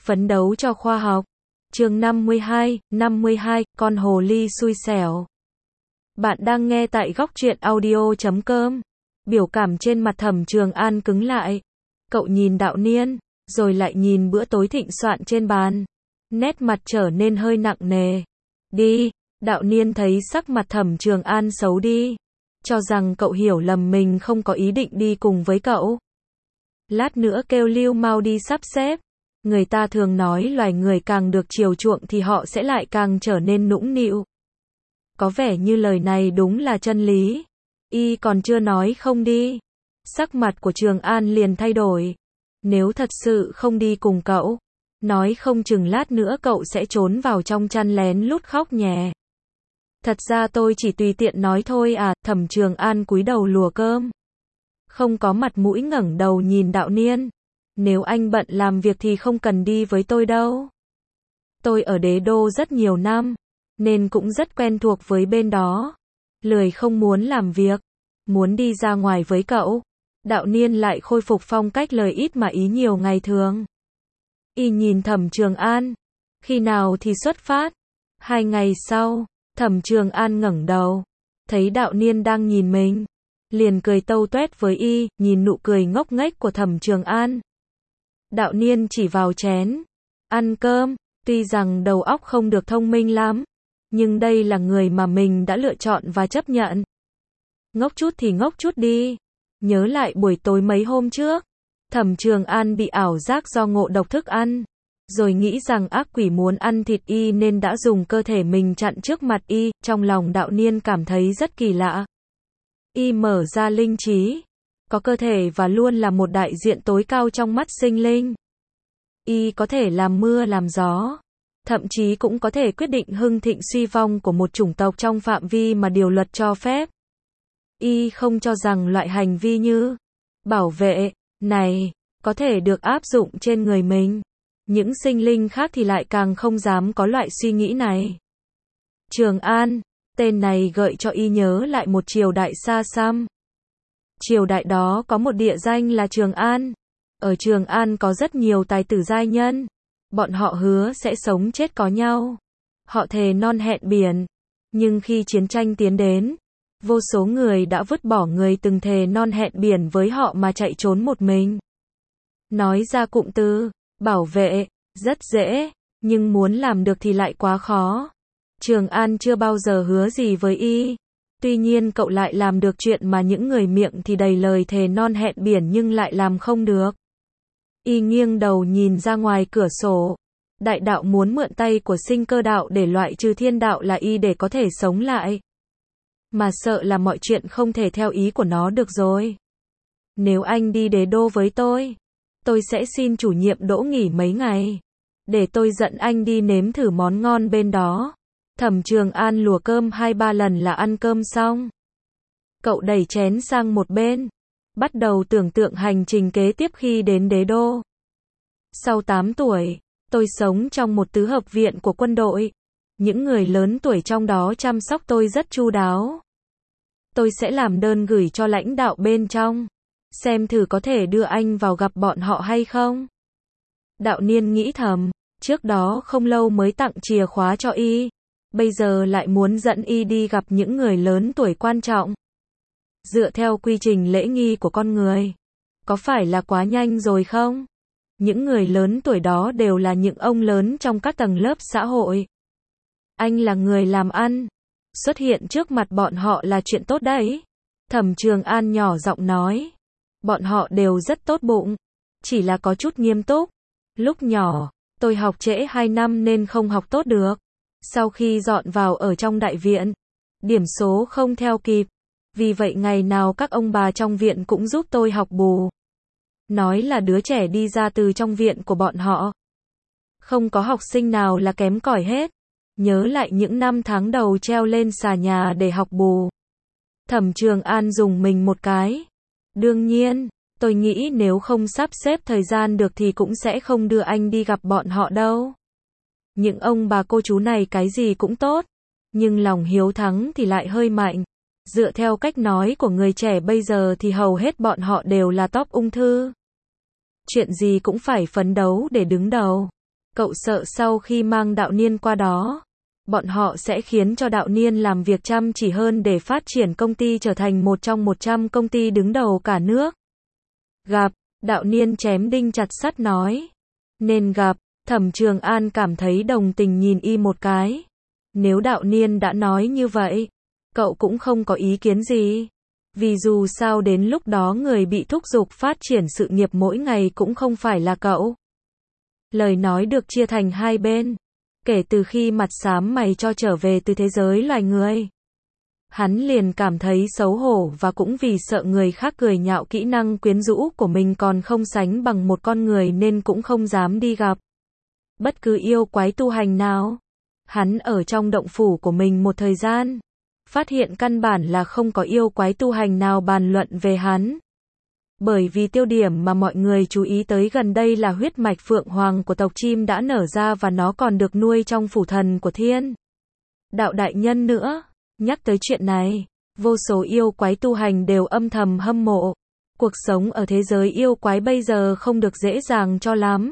Phấn đấu cho khoa học. Chương 52, con hồ ly xui xẻo. Bạn đang nghe tại góc truyện audio.com. Biểu cảm trên mặt Thẩm Trường An cứng lại. Cậu nhìn Đạo Niên, rồi lại nhìn bữa tối thịnh soạn trên bàn. Nét mặt trở nên hơi nặng nề. Đi, Đạo Niên thấy sắc mặt Thẩm Trường An xấu đi. Cho rằng cậu hiểu lầm mình không có ý định đi cùng với cậu. Lát nữa kêu Lưu mau đi sắp xếp. Người ta thường nói loài người càng được chiều chuộng thì họ sẽ lại càng trở nên nũng nịu. Có vẻ như lời này đúng là chân lý. Y còn chưa nói không đi. Sắc mặt của Trường An liền thay đổi. Nếu thật sự không đi cùng cậu, nói không chừng lát nữa cậu sẽ trốn vào trong chăn lén lút khóc nhè. Thật ra tôi chỉ tùy tiện nói thôi à. Thẩm Trường An cúi đầu lùa cơm. Không có mặt mũi ngẩng đầu nhìn Đạo Niên. Nếu anh bận làm việc thì không cần đi với tôi đâu. Tôi ở Đế Đô rất nhiều năm, nên cũng rất quen thuộc với bên đó. Lười không muốn làm việc, muốn đi ra ngoài với cậu. Đạo Niên lại khôi phục phong cách lời ít mà ý nhiều ngày thường. Y nhìn Thẩm Trường An. Khi nào thì xuất phát? 2 ngày sau. Thẩm Trường An ngẩng đầu, thấy Đạo Niên đang nhìn mình, liền cười tâu tuét với y. Nhìn nụ cười ngốc nghếch của Thẩm Trường An, Đạo Niên chỉ vào chén. Ăn cơm. Tuy rằng đầu óc không được thông minh lắm, nhưng đây là người mà mình đã lựa chọn và chấp nhận. Ngốc chút thì ngốc chút đi. Nhớ lại buổi tối mấy hôm trước, Thẩm Trường An bị ảo giác do ngộ độc thức ăn, rồi nghĩ rằng ác quỷ muốn ăn thịt y nên đã dùng cơ thể mình chặn trước mặt y. Trong lòng Đạo Niên cảm thấy rất kỳ lạ. Y mở ra linh trí, có cơ thể và luôn là một đại diện tối cao trong mắt sinh linh. Y có thể làm mưa làm gió, thậm chí cũng có thể quyết định hưng thịnh suy vong của một chủng tộc trong phạm vi mà điều luật cho phép. Y không cho rằng loại hành vi như bảo vệ này có thể được áp dụng trên người mình. Những sinh linh khác thì lại càng không dám có loại suy nghĩ này. Trường An, tên này gợi cho y nhớ lại một triều đại xa xăm. Triều đại đó có một địa danh là Trường An. Ở Trường An có rất nhiều tài tử giai nhân. Bọn họ hứa sẽ sống chết có nhau. Họ thề non hẹn biển. Nhưng khi chiến tranh tiến đến, vô số người đã vứt bỏ người từng thề non hẹn biển với họ mà chạy trốn một mình. Nói ra cụm từ bảo vệ rất dễ, nhưng muốn làm được thì lại quá khó. Trường An chưa bao giờ hứa gì với y. Tuy nhiên cậu lại làm được chuyện mà những người miệng thì đầy lời thề non hẹn biển nhưng lại làm không được. Y nghiêng đầu nhìn ra ngoài cửa sổ. Đại đạo muốn mượn tay của sinh cơ đạo để loại trừ thiên đạo là y để có thể sống lại. Mà sợ là mọi chuyện không thể theo ý của nó được rồi. Nếu anh đi Đế Đô với tôi sẽ xin chủ nhiệm đỗ nghỉ mấy ngày, để tôi dẫn anh đi nếm thử món ngon bên đó. Thẩm Trường An lùa cơm 2-3 lần là ăn cơm xong. Cậu đẩy chén sang một bên, bắt đầu tưởng tượng hành trình kế tiếp khi đến Đế Đô. Sau 8 tuổi, tôi sống trong một tứ hợp viện của quân đội. Những người lớn tuổi trong đó chăm sóc tôi rất chu đáo. Tôi sẽ làm đơn gửi cho lãnh đạo bên trong, xem thử có thể đưa anh vào gặp bọn họ hay không. Đạo Niên nghĩ thầm, trước đó không lâu mới tặng chìa khóa cho y, bây giờ lại muốn dẫn y đi gặp những người lớn tuổi quan trọng. Dựa theo quy trình lễ nghi của con người, có phải là quá nhanh rồi không? Những người lớn tuổi đó đều là những ông lớn trong các tầng lớp xã hội. Anh là người làm ăn, xuất hiện trước mặt bọn họ là chuyện tốt đấy. Thẩm Trường An nhỏ giọng nói. Bọn họ đều rất tốt bụng, chỉ là có chút nghiêm túc. Lúc nhỏ, tôi học trễ 2 năm nên không học tốt được. Sau khi dọn vào ở trong đại viện, điểm số không theo kịp. Vì vậy ngày nào các ông bà trong viện cũng giúp tôi học bù. Nói là đứa trẻ đi ra từ trong viện của bọn họ, không có học sinh nào là kém cỏi hết. Nhớ lại những năm tháng đầu treo lên xà nhà để học bù, Thẩm Trường An dùng mình một cái. Đương nhiên, tôi nghĩ nếu không sắp xếp thời gian được thì cũng sẽ không đưa anh đi gặp bọn họ đâu. Những ông bà cô chú này cái gì cũng tốt, nhưng lòng hiếu thắng thì lại hơi mạnh. Dựa theo cách nói của người trẻ bây giờ thì hầu hết bọn họ đều là top ung thư. Chuyện gì cũng phải phấn đấu để đứng đầu. Cậu sợ sau khi mang đạo niên qua đó, bọn họ sẽ khiến cho đạo niên làm việc chăm chỉ hơn để phát triển công ty trở thành một trong 100 công ty đứng đầu cả nước. Gặp, đạo niên chém đinh chặt sắt nói. Nên gặp, Thẩm Trường An cảm thấy đồng tình nhìn y một cái. Nếu đạo niên đã nói như vậy, cậu cũng không có ý kiến gì. Vì dù sao đến lúc đó người bị thúc giục phát triển sự nghiệp mỗi ngày cũng không phải là cậu. Lời nói được chia thành hai bên. Kể từ khi mặt xám mày cho trở về từ thế giới loài người, hắn liền cảm thấy xấu hổ và cũng vì sợ người khác cười nhạo kỹ năng quyến rũ của mình còn không sánh bằng một con người nên cũng không dám đi gặp bất cứ yêu quái tu hành nào. Hắn ở trong động phủ của mình một thời gian, phát hiện căn bản là không có yêu quái tu hành nào bàn luận về hắn. Bởi vì tiêu điểm mà mọi người chú ý tới gần đây là huyết mạch phượng hoàng của tộc chim đã nở ra và nó còn được nuôi trong phủ thần của Thiên Đạo Đại Nhân nữa. Nhắc tới chuyện này, vô số yêu quái tu hành đều âm thầm hâm mộ. Cuộc sống ở thế giới yêu quái bây giờ không được dễ dàng cho lắm.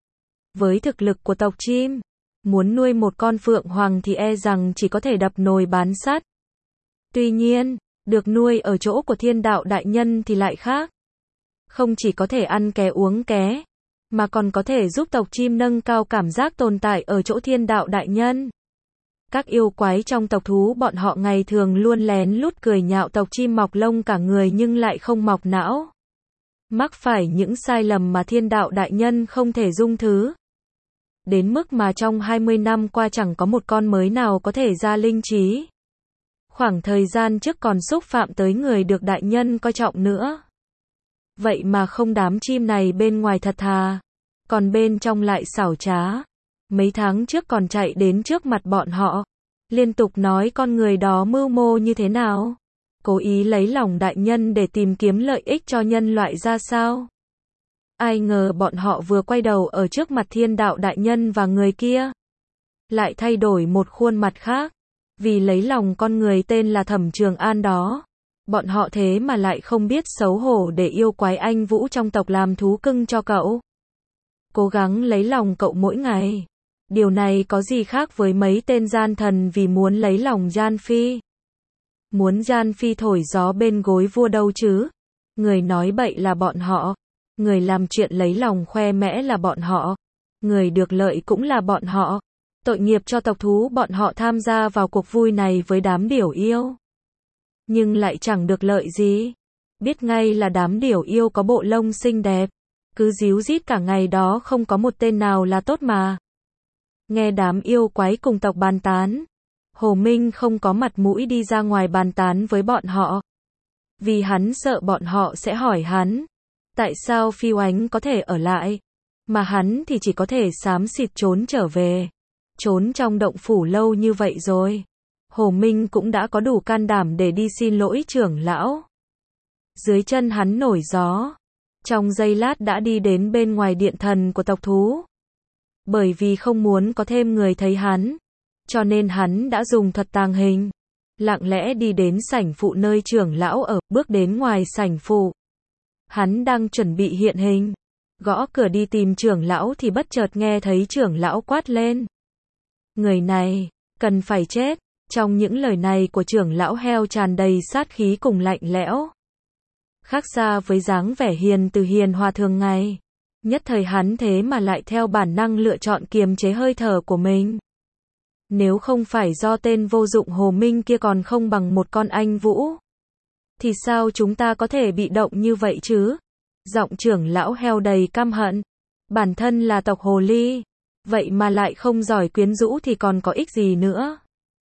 Với thực lực của tộc chim, muốn nuôi một con phượng hoàng thì e rằng chỉ có thể đập nồi bán sắt. Tuy nhiên, được nuôi ở chỗ của Thiên Đạo Đại Nhân thì lại khác. Không chỉ có thể ăn ké uống ké, mà còn có thể giúp tộc chim nâng cao cảm giác tồn tại ở chỗ Thiên Đạo Đại Nhân. Các yêu quái trong tộc thú bọn họ ngày thường luôn lén lút cười nhạo tộc chim mọc lông cả người nhưng lại không mọc não. Mắc phải những sai lầm mà Thiên Đạo Đại Nhân không thể dung thứ. Đến mức mà trong 20 năm qua chẳng có một con mới nào có thể ra linh trí. Khoảng thời gian trước còn xúc phạm tới người được Đại Nhân coi trọng nữa. Vậy mà không, đám chim này bên ngoài thật thà, còn bên trong lại xảo trá. Mấy tháng trước còn chạy đến trước mặt bọn họ, liên tục nói con người đó mưu mô như thế nào, cố ý lấy lòng Đại Nhân để tìm kiếm lợi ích cho nhân loại ra sao. Ai ngờ bọn họ vừa quay đầu ở trước mặt Thiên Đạo Đại Nhân và người kia, lại thay đổi một khuôn mặt khác. Vì lấy lòng con người tên là Thẩm Trường An đó, bọn họ thế mà lại không biết xấu hổ để yêu quái anh vũ trong tộc làm thú cưng cho cậu. Cố gắng lấy lòng cậu mỗi ngày. Điều này có gì khác với mấy tên gian thần vì muốn lấy lòng Gian Phi. Muốn Gian Phi thổi gió bên gối vua đâu chứ. Người nói bậy là bọn họ. Người làm chuyện lấy lòng khoe mẽ là bọn họ. Người được lợi cũng là bọn họ. Tội nghiệp cho tộc thú bọn họ tham gia vào cuộc vui này với đám điểu yêu. Nhưng lại chẳng được lợi gì. Biết ngay là đám điểu yêu có bộ lông xinh đẹp. Cứ díu dít cả ngày đó không có một tên nào là tốt mà. Nghe đám yêu quái cùng tộc bàn tán, Hồ Minh không có mặt mũi đi ra ngoài bàn tán với bọn họ. Vì hắn sợ bọn họ sẽ hỏi hắn, tại sao Phi Oánh có thể ở lại, mà hắn thì chỉ có thể xám xịt trốn trở về. Trốn trong động phủ lâu như vậy rồi, Hồ Minh cũng đã có đủ can đảm để đi xin lỗi trưởng lão. Dưới chân hắn nổi gió, trong giây lát đã đi đến bên ngoài điện thần của tộc thú. Bởi vì không muốn có thêm người thấy hắn, cho nên hắn đã dùng thuật tàng hình, lặng lẽ đi đến sảnh phụ nơi trưởng lão ở, bước đến ngoài sảnh phụ. Hắn đang chuẩn bị hiện hình, gõ cửa đi tìm trưởng lão thì bất chợt nghe thấy trưởng lão quát lên. Người này, cần phải chết. Trong những lời này của trưởng lão heo tràn đầy sát khí cùng lạnh lẽo. Khác xa với dáng vẻ hiền từ hiền hòa thường ngày. Nhất thời hắn thế mà lại theo bản năng lựa chọn kiềm chế hơi thở của mình. Nếu không phải do tên vô dụng Hồ Minh kia còn không bằng một con anh vũ, thì sao chúng ta có thể bị động như vậy chứ? Giọng trưởng lão heo đầy căm hận. Bản thân là tộc Hồ Ly, vậy mà lại không giỏi quyến rũ thì còn có ích gì nữa?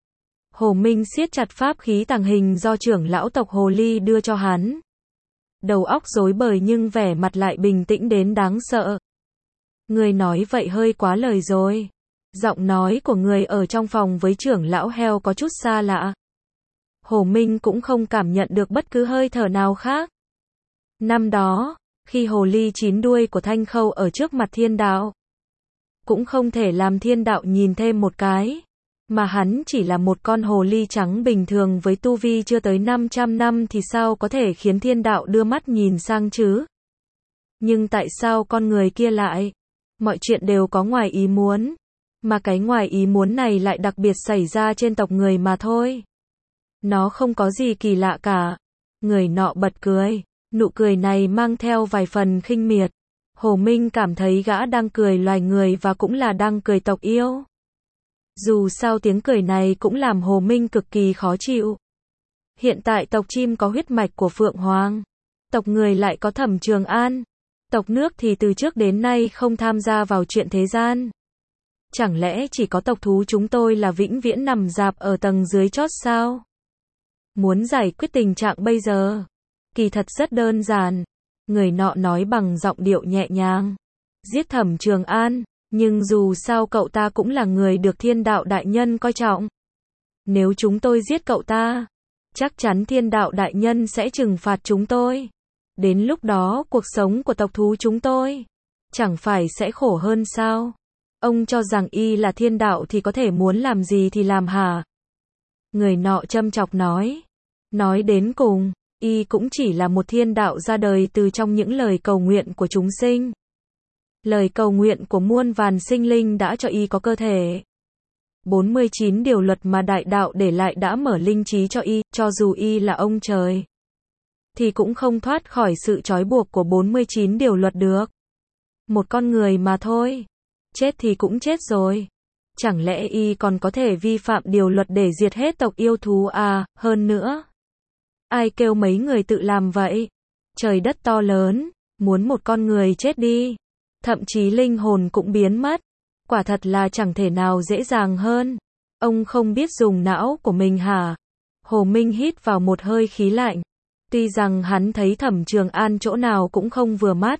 Hồ Minh siết chặt pháp khí tàng hình do trưởng lão tộc Hồ Ly đưa cho hắn. Đầu óc rối bời nhưng vẻ mặt lại bình tĩnh đến đáng sợ. Người nói vậy hơi quá lời rồi. Giọng nói của người ở trong phòng với trưởng lão heo có chút xa lạ. Hồ Minh cũng không cảm nhận được bất cứ hơi thở nào khác. Năm đó, khi Hồ Ly 9 đuôi của Thanh Khâu ở trước mặt Thiên Đạo, cũng không thể làm Thiên Đạo nhìn thêm một cái. Mà hắn chỉ là một con hồ ly trắng bình thường với tu vi chưa tới 500 năm thì sao có thể khiến Thiên Đạo đưa mắt nhìn sang chứ? Nhưng tại sao con người kia lại Mọi chuyện đều có ngoài ý muốn. Mà cái ngoài ý muốn này lại đặc biệt xảy ra trên tộc người mà thôi. Nó không có gì kỳ lạ cả. Người nọ bật cười. Nụ cười này mang theo vài phần khinh miệt. Hồ Minh cảm thấy gã đang cười loài người và cũng là đang cười tộc yêu. Dù sao tiếng cười này cũng làm Hồ Minh cực kỳ khó chịu. Hiện tại tộc chim có huyết mạch của Phượng Hoàng. Tộc người lại có Thẩm Trường An. Tộc nước thì từ trước đến nay không tham gia vào chuyện thế gian. Chẳng lẽ chỉ có tộc thú chúng tôi là vĩnh viễn nằm rạp ở tầng dưới chót sao? Muốn giải quyết tình trạng bây giờ, kỳ thật rất đơn giản. Người nọ nói bằng giọng điệu nhẹ nhàng. Giết Thẩm Trường An, nhưng dù sao cậu ta cũng là người được Thiên Đạo Đại Nhân coi trọng. Nếu chúng tôi giết cậu ta, chắc chắn Thiên Đạo Đại Nhân sẽ trừng phạt chúng tôi. Đến lúc đó cuộc sống của tộc thú chúng tôi chẳng phải sẽ khổ hơn sao? Ông cho rằng y là thiên đạo thì có thể muốn làm gì thì làm hả? Người nọ châm chọc nói. Nói đến cùng, y cũng chỉ là một thiên đạo ra đời từ trong những lời cầu nguyện của chúng sinh. Lời cầu nguyện của muôn vàn sinh linh đã cho y có cơ thể. 49 điều luật mà đại đạo để lại đã mở linh trí cho y, cho dù y là ông trời, thì cũng không thoát khỏi sự trói buộc của 49 điều luật được. Một con người mà thôi. Chết thì cũng chết rồi. Chẳng lẽ y còn có thể vi phạm điều luật để diệt hết tộc yêu thú à? Hơn nữa, ai kêu mấy người tự làm vậy? Trời đất to lớn, muốn một con người chết đi, thậm chí linh hồn cũng biến mất. Quả thật là chẳng thể nào dễ dàng hơn. Ông không biết dùng não của mình hả? Hồ Minh hít vào một hơi khí lạnh. Tuy rằng hắn thấy Thẩm Trường An chỗ nào cũng không vừa mắt.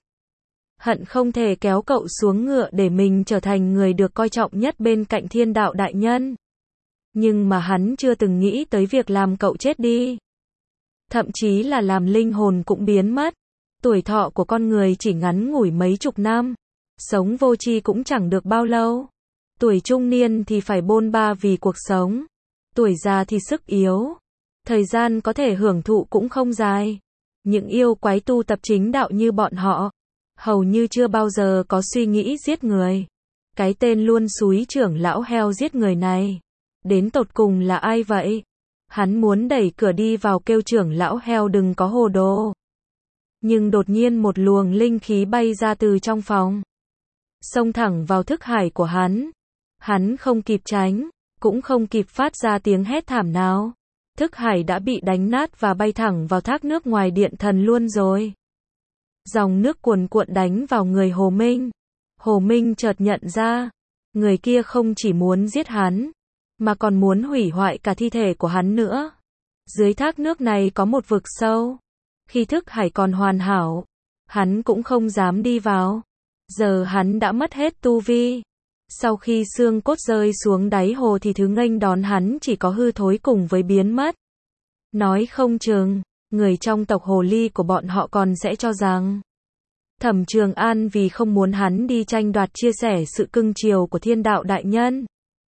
Hận không thể kéo cậu xuống ngựa để mình trở thành người được coi trọng nhất bên cạnh Thiên Đạo Đại Nhân. Nhưng mà hắn chưa từng nghĩ tới việc làm cậu chết đi. Thậm chí là làm linh hồn cũng biến mất. Tuổi thọ của con người chỉ ngắn ngủi mấy chục năm. Sống vô tri cũng chẳng được bao lâu. Tuổi trung niên thì phải bôn ba vì cuộc sống. Tuổi già thì sức yếu. Thời gian có thể hưởng thụ cũng không dài. Những yêu quái tu tập chính đạo như bọn họ hầu như chưa bao giờ có suy nghĩ giết người. Cái tên luôn xúi trưởng lão heo giết người này, đến tột cùng là ai vậy? Hắn muốn đẩy cửa đi vào kêu trưởng lão heo đừng có hồ đồ. Nhưng đột nhiên một luồng linh khí bay ra từ trong phòng, xông thẳng vào thức hải của hắn. Hắn không kịp tránh, cũng không kịp phát ra tiếng hét thảm nào. Thức hải đã bị đánh nát và bay thẳng vào thác nước ngoài điện thần luôn rồi. Dòng nước cuồn cuộn đánh vào người Hồ Minh. Hồ Minh chợt nhận ra, người kia không chỉ muốn giết hắn, mà còn muốn hủy hoại cả thi thể của hắn nữa. Dưới thác nước này có một vực sâu. Khi thức hải còn hoàn hảo, hắn cũng không dám đi vào. Giờ hắn đã mất hết tu vi. Sau khi xương cốt rơi xuống đáy hồ thì thứ nghênh đón hắn chỉ có hư thối cùng với biến mất. Nói không chừng, người trong tộc hồ ly của bọn họ còn sẽ cho rằng Thẩm Trường An vì không muốn hắn đi tranh đoạt chia sẻ sự cưng chiều của Thiên Đạo Đại Nhân,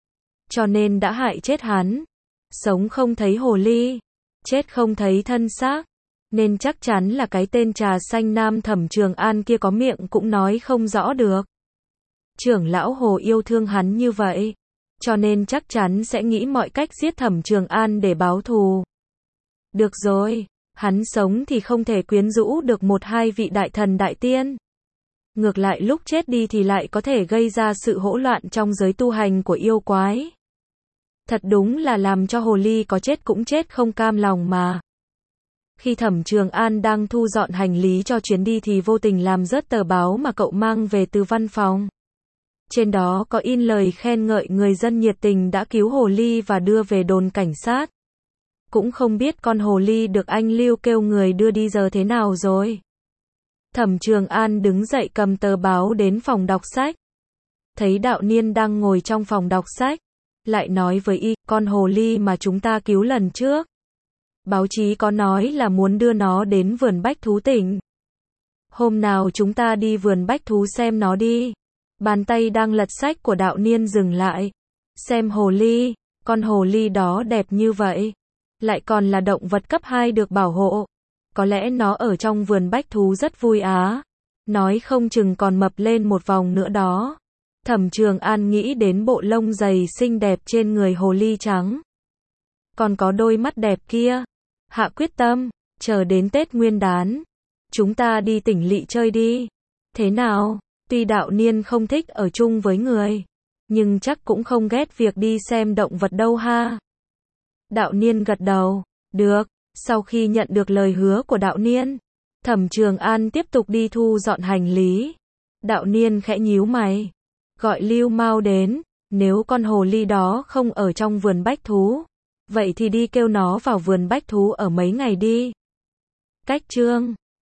cho nên đã hại chết hắn. Sống không thấy hồ ly, chết không thấy thân xác, nên chắc chắn là cái tên trà xanh nam Thẩm Trường An kia có miệng cũng nói không rõ được. Trưởng lão Hồ yêu thương hắn như vậy, cho nên chắc chắn sẽ nghĩ mọi cách giết Thẩm Trường An để báo thù. Được rồi, hắn sống thì không thể quyến rũ được một hai vị đại thần đại tiên. Ngược lại lúc chết đi thì lại có thể gây ra sự hỗn loạn trong giới tu hành của yêu quái. Thật đúng là làm cho hồ ly có chết cũng chết không cam lòng mà. Khi Thẩm Trường An đang thu dọn hành lý cho chuyến đi thì vô tình làm rớt tờ báo mà cậu mang về từ văn phòng. Trên đó có in lời khen ngợi người dân nhiệt tình đã cứu hồ ly và đưa về đồn cảnh sát. Cũng không biết con hồ ly được anh Lưu kêu người đưa đi giờ thế nào rồi. Thẩm Trường An đứng dậy cầm tờ báo đến phòng đọc sách. Thấy Đạo Niên đang ngồi trong phòng đọc sách. Lại nói với y, con hồ ly mà chúng ta cứu lần trước. Báo chí có nói là muốn đưa nó đến vườn bách thú tỉnh. Hôm nào chúng ta đi vườn bách thú xem nó đi. Bàn tay đang lật sách của Đạo Niên dừng lại. Xem hồ ly, con hồ ly đó đẹp như vậy. Lại còn là động vật cấp 2 được bảo hộ. Có lẽ nó ở trong vườn bách thú rất vui á. nói không chừng còn mập lên một vòng nữa đó. Thẩm Trường An nghĩ đến bộ lông dày xinh đẹp trên người hồ ly trắng. Còn có đôi mắt đẹp kia. Hạ quyết tâm, chờ đến Tết Nguyên đán. Chúng ta đi Tỉnh Lỵ chơi đi. Thế nào? Tuy Đạo Niên không thích ở chung với người, nhưng chắc cũng không ghét việc đi xem động vật đâu ha. Đạo Niên gật đầu. Được. Sau khi nhận được lời hứa của Đạo Niên, Thẩm Trường An tiếp tục đi thu dọn hành lý. Đạo Niên khẽ nhíu mày. Gọi Lưu Mao đến. Nếu con hồ ly đó không ở trong vườn bách thú, vậy thì đi kêu nó vào vườn bách thú ở mấy ngày đi. Cách chương